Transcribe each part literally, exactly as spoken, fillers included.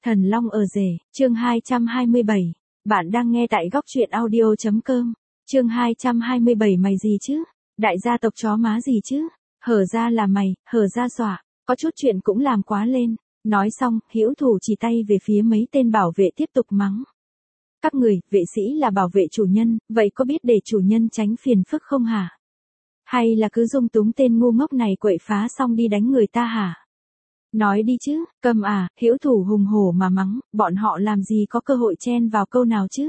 Thần Long ở rể, chương hai trăm hai mươi bảy. Bạn đang nghe tại góc truyện audio chấm com. Chương hai trăm hai mươi bảy mày gì chứ? Đại gia tộc chó má gì chứ? Hở ra là mày, hở ra dọa, có chút chuyện cũng làm quá lên. Nói xong, Hữu Thủ chỉ tay về phía mấy tên bảo vệ tiếp tục mắng. Các người, vệ sĩ là bảo vệ chủ nhân, vậy có biết để chủ nhân tránh phiền phức không hả? Hay là cứ dung túng tên ngu ngốc này quậy phá xong đi đánh người ta hả? Nói đi chứ, cầm à, Hữu Thủ hùng hổ mà mắng, bọn họ làm gì có cơ hội chen vào câu nào chứ?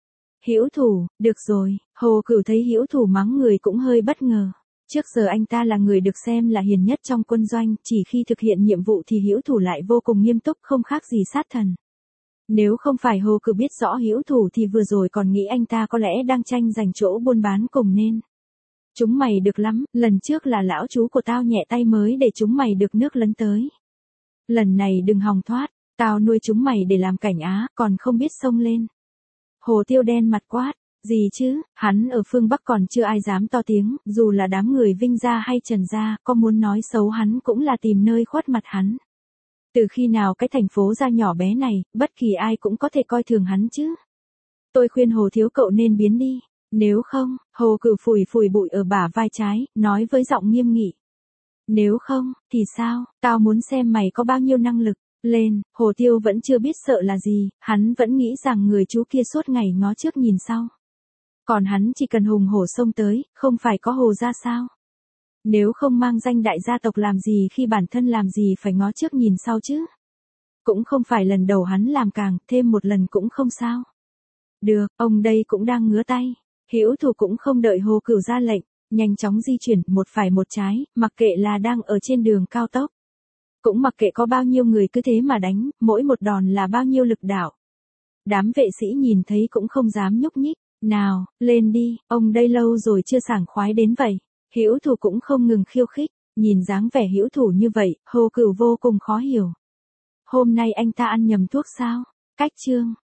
Hữu Thủ, được rồi, Hồ Cửu thấy Hữu Thủ mắng người cũng hơi bất ngờ. Trước giờ anh ta là người được xem là hiền nhất trong quân doanh, chỉ khi thực hiện nhiệm vụ thì Hữu Thủ lại vô cùng nghiêm túc không khác gì sát thần. Nếu không phải Hồ Cửu biết rõ Hữu Thủ thì vừa rồi còn nghĩ anh ta có lẽ đang tranh giành chỗ buôn bán cùng nên. Chúng mày được lắm, lần trước là lão chú của tao nhẹ tay mới để chúng mày được nước lấn tới. Lần này đừng hòng thoát, tao nuôi chúng mày để làm cảnh á, còn không biết xông lên. Hồ Tiêu đen mặt quát, gì chứ, hắn ở phương Bắc còn chưa ai dám to tiếng, dù là đám người Vinh gia hay Trần gia, có muốn nói xấu hắn cũng là tìm nơi khuất mặt hắn. Từ khi nào cái thành phố gia nhỏ bé này, bất kỳ ai cũng có thể coi thường hắn chứ. Tôi khuyên Hồ thiếu cậu nên biến đi, nếu không, Hồ Cửu phủi phủi bụi ở bả vai trái, nói với giọng nghiêm nghị. Nếu không, thì sao, tao muốn xem mày có bao nhiêu năng lực. Lên, Hồ Tiêu vẫn chưa biết sợ là gì, hắn vẫn nghĩ rằng người chú kia suốt ngày ngó trước nhìn sau. Còn hắn chỉ cần hùng hổ xông tới, không phải có Hồ ra sao? Nếu không mang danh đại gia tộc làm gì khi bản thân làm gì phải ngó trước nhìn sau chứ? Cũng không phải lần đầu hắn làm càng, thêm một lần cũng không sao. Được, ông đây cũng đang ngứa tay. Hữu Thủ cũng không đợi Hồ Cửu ra lệnh, nhanh chóng di chuyển một phải một trái, mặc kệ là đang ở trên đường cao tốc. Cũng mặc kệ có bao nhiêu người cứ thế mà đánh, mỗi một đòn là bao nhiêu lực đạo. Đám vệ sĩ nhìn thấy cũng không dám nhúc nhích, nào, lên đi, ông đây lâu rồi chưa sảng khoái đến vậy. Hữu Thủ cũng không ngừng khiêu khích, nhìn dáng vẻ Hữu Thủ như vậy, Hồ Cửu vô cùng khó hiểu. Hôm nay anh ta ăn nhầm thuốc sao? Cách chương,